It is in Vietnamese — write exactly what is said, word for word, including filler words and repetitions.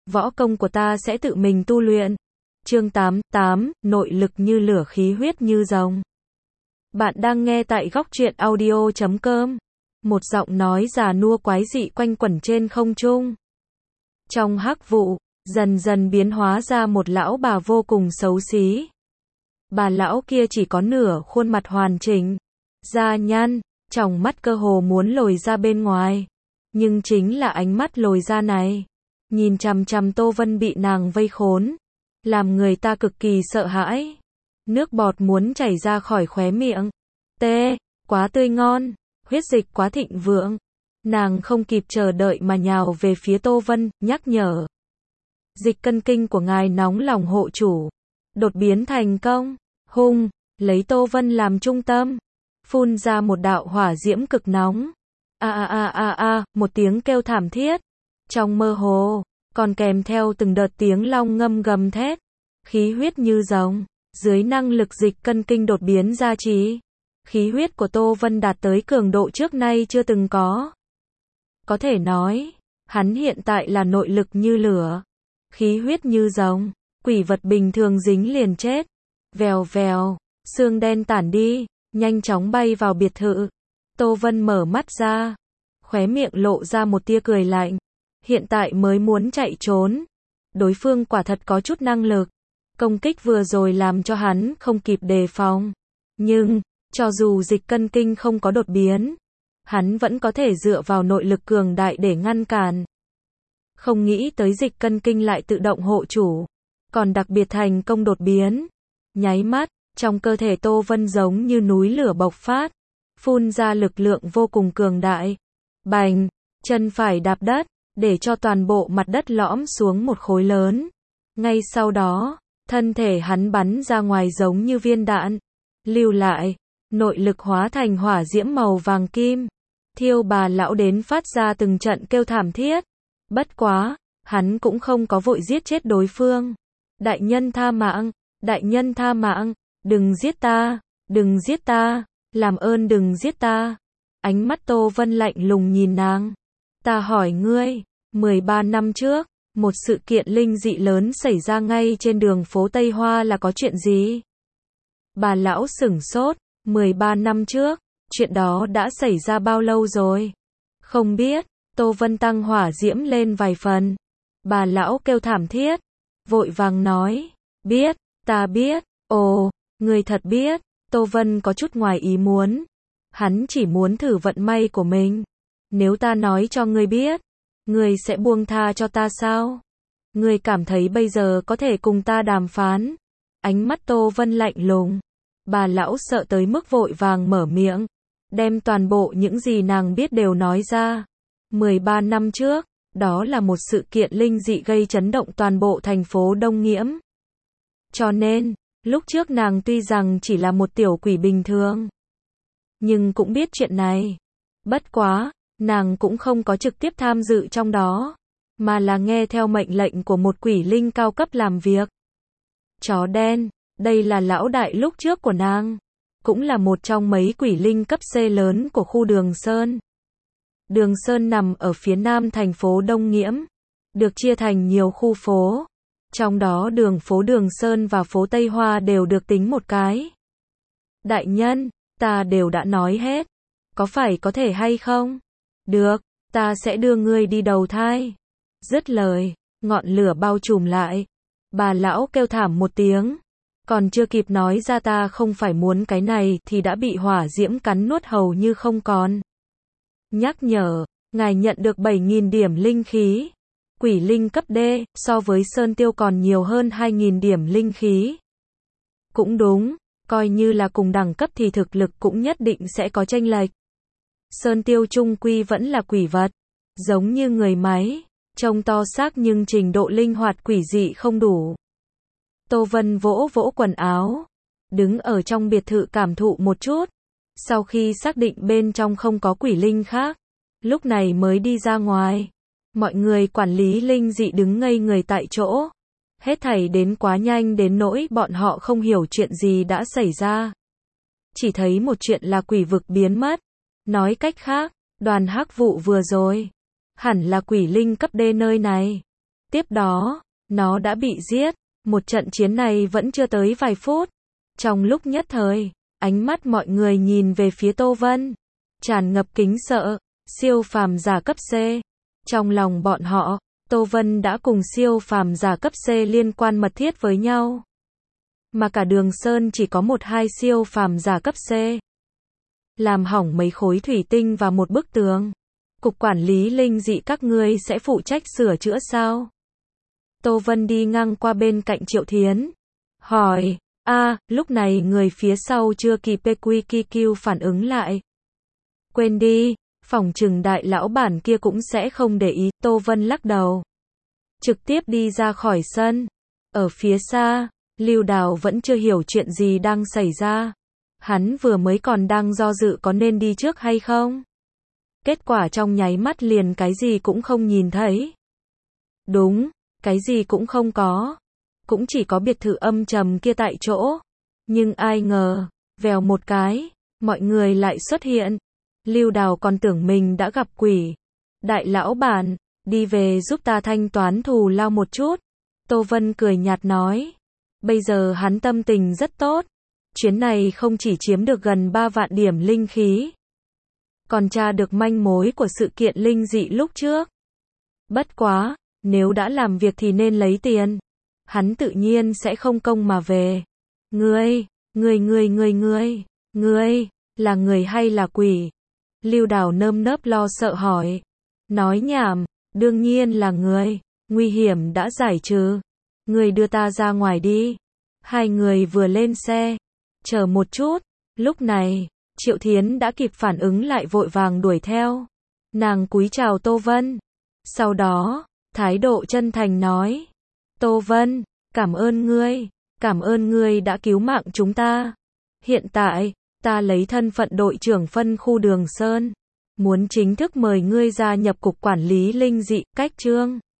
võ công của ta sẽ tự mình tu luyện. Chương tám, tám, nội lực như lửa, khí huyết như rồng. Bạn đang nghe tại góc truyện audio chấm com. Một giọng nói già nua quái dị quanh quẩn trên không trung. Trong hắc vụ, dần dần biến hóa ra một lão bà vô cùng xấu xí. Bà lão kia chỉ có nửa khuôn mặt hoàn chỉnh, da nhăn, tròng mắt cơ hồ muốn lồi ra bên ngoài. Nhưng chính là ánh mắt lồi ra này, nhìn chằm chằm Tô Vân bị nàng vây khốn, làm người ta cực kỳ sợ hãi. Nước bọt muốn chảy ra khỏi khóe miệng. Tê, quá tươi ngon, huyết dịch quá thịnh vượng. Nàng không kịp chờ đợi mà nhào về phía Tô Vân, nhắc nhở. Dịch cân kinh của ngài nóng lòng hộ chủ. Đột biến thành công, hung, lấy Tô Vân làm trung tâm, phun ra một đạo hỏa diễm cực nóng. A a a a a, một tiếng kêu thảm thiết. Trong mơ hồ, còn kèm theo từng đợt tiếng long ngâm gầm thét. Khí huyết như rồng, dưới năng lực dịch cân kinh đột biến gia trì, khí huyết của Tô Vân đạt tới cường độ trước nay chưa từng có. Có thể nói, hắn hiện tại là nội lực như lửa, khí huyết như rồng, quỷ vật bình thường dính liền chết. Vèo vèo, xương đen tản đi, nhanh chóng bay vào biệt thự. Tô Vân mở mắt ra, khóe miệng lộ ra một tia cười lạnh. Hiện tại mới muốn chạy trốn. Đối phương quả thật có chút năng lực. Công kích vừa rồi làm cho hắn không kịp đề phòng. Nhưng, cho dù dịch cân kinh không có đột biến, hắn vẫn có thể dựa vào nội lực cường đại để ngăn cản. Không nghĩ tới dịch cân kinh lại tự động hộ chủ, còn đặc biệt thành công đột biến. Nháy mắt, trong cơ thể Tô Vân giống như núi lửa bộc phát, phun ra lực lượng vô cùng cường đại. Bành, chân phải đạp đất, để cho toàn bộ mặt đất lõm xuống một khối lớn. Ngay sau đó, thân thể hắn bắn ra ngoài giống như viên đạn. Lưu lại, nội lực hóa thành hỏa diễm màu vàng kim. Thiêu bà lão đến phát ra từng trận kêu thảm thiết. Bất quá, hắn cũng không có vội giết chết đối phương. Đại nhân tha mạng, đại nhân tha mạng, đừng giết ta, đừng giết ta, làm ơn đừng giết ta. Ánh mắt Tô Vân lạnh lùng nhìn nàng. Ta hỏi ngươi, mười ba năm trước, một sự kiện linh dị lớn xảy ra ngay trên đường phố Tây Hoa là có chuyện gì? Bà lão sửng sốt, mười ba năm trước, chuyện đó đã xảy ra bao lâu rồi? Không biết, Tô Vân tăng hỏa diễm lên vài phần. Bà lão kêu thảm thiết, vội vàng nói, biết, ta biết. Ồ, người thật biết. Tô Vân có chút ngoài ý muốn. Hắn chỉ muốn thử vận may của mình. Nếu ta nói cho ngươi biết, ngươi sẽ buông tha cho ta sao? Ngươi cảm thấy bây giờ có thể cùng ta đàm phán? Ánh mắt Tô Vân lạnh lùng. Bà lão sợ tới mức vội vàng mở miệng, đem toàn bộ những gì nàng biết đều nói ra. mười ba năm trước, đó là một sự kiện linh dị gây chấn động toàn bộ thành phố Đông Nghiễm. Cho nên, lúc trước nàng tuy rằng chỉ là một tiểu quỷ bình thường, nhưng cũng biết chuyện này. Bất quá, nàng cũng không có trực tiếp tham dự trong đó, mà là nghe theo mệnh lệnh của một quỷ linh cao cấp làm việc. Chó đen, đây là lão đại lúc trước của nàng, cũng là một trong mấy quỷ linh cấp C lớn của khu Đường Sơn. Đường Sơn nằm ở phía nam thành phố Đông Nghiễm, được chia thành nhiều khu phố. Trong đó đường phố Đường Sơn và phố Tây Hoa đều được tính một cái. Đại nhân, ta đều đã nói hết, có phải có thể hay không? Được, ta sẽ đưa ngươi đi đầu thai. Dứt lời, ngọn lửa bao trùm lại. Bà lão kêu thảm một tiếng, còn chưa kịp nói ra ta không phải muốn cái này thì đã bị hỏa diễm cắn nuốt hầu như không còn. Nhắc nhở, ngài nhận được bảy nghìn điểm linh khí. Quỷ linh cấp D, so với Sơn Tiêu còn nhiều hơn hai nghìn điểm linh khí. Cũng đúng, coi như là cùng đẳng cấp thì thực lực cũng nhất định sẽ có chênh lệch. Sơn Tiêu chung quy vẫn là quỷ vật, giống như người máy, trông to xác nhưng trình độ linh hoạt quỷ dị không đủ. Tô Vân vỗ vỗ quần áo, đứng ở trong biệt thự cảm thụ một chút. Sau khi xác định bên trong không có quỷ linh khác, lúc này mới đi ra ngoài. Mọi người quản lý linh dị đứng ngây người tại chỗ. Hết thảy đến quá nhanh đến nỗi bọn họ không hiểu chuyện gì đã xảy ra. Chỉ thấy một chuyện là quỷ vực biến mất. Nói cách khác, đoàn hắc vụ vừa rồi hẳn là quỷ linh cấp D nơi này. Tiếp đó, nó đã bị giết. Một trận chiến này vẫn chưa tới vài phút. Trong lúc nhất thời, ánh mắt mọi người nhìn về phía Tô Vân, tràn ngập kính sợ, siêu phàm giả cấp C. Trong lòng bọn họ, Tô Vân đã cùng siêu phàm giả cấp C liên quan mật thiết với nhau. Mà cả Đường Sơn chỉ có một hai siêu phàm giả cấp C. Làm hỏng mấy khối thủy tinh và một bức tường. Cục quản lý linh dị các ngươi sẽ phụ trách sửa chữa sao? Tô Vân đi ngang qua bên cạnh Triệu Thiến. Hỏi, a lúc này người phía sau chưa kịp pê quy quy quy phản ứng lại. Quên đi, phỏng chừng đại lão bản kia cũng sẽ không để ý. Tô Vân lắc đầu. Trực tiếp đi ra khỏi sân. Ở phía xa, Lưu Đào vẫn chưa hiểu chuyện gì đang xảy ra. Hắn vừa mới còn đang do dự có nên đi trước hay không. Kết quả trong nháy mắt liền cái gì cũng không nhìn thấy. Đúng, cái gì cũng không có. Cũng chỉ có biệt thự âm trầm kia tại chỗ. Nhưng ai ngờ, vèo một cái, mọi người lại xuất hiện. Lưu Đào còn tưởng mình đã gặp quỷ. Đại lão bản, đi về giúp ta thanh toán thù lao một chút. Tô Vân cười nhạt nói. Bây giờ hắn tâm tình rất tốt. Chuyến này không chỉ chiếm được gần ba vạn điểm linh khí, còn tra được manh mối của sự kiện linh dị lúc trước. Bất quá, nếu đã làm việc thì nên lấy tiền. Hắn tự nhiên sẽ không công mà về. Ngươi, ngươi ngươi ngươi ngươi, ngươi, là người hay là quỷ? Lưu Đào nơm nớp lo sợ hỏi. Nói nhảm, đương nhiên là người, nguy hiểm đã giải trừ. Ngươi đưa ta ra ngoài đi. Hai người vừa lên xe. Chờ một chút, lúc này, Triệu Thiến đã kịp phản ứng lại vội vàng đuổi theo. Nàng cúi chào Tô Vân. Sau đó, thái độ chân thành nói. Tô Vân, cảm ơn ngươi, cảm ơn ngươi đã cứu mạng chúng ta. Hiện tại, ta lấy thân phận đội trưởng phân khu Đường Sơn. Muốn chính thức mời ngươi gia nhập cục quản lý linh dị, cách chương.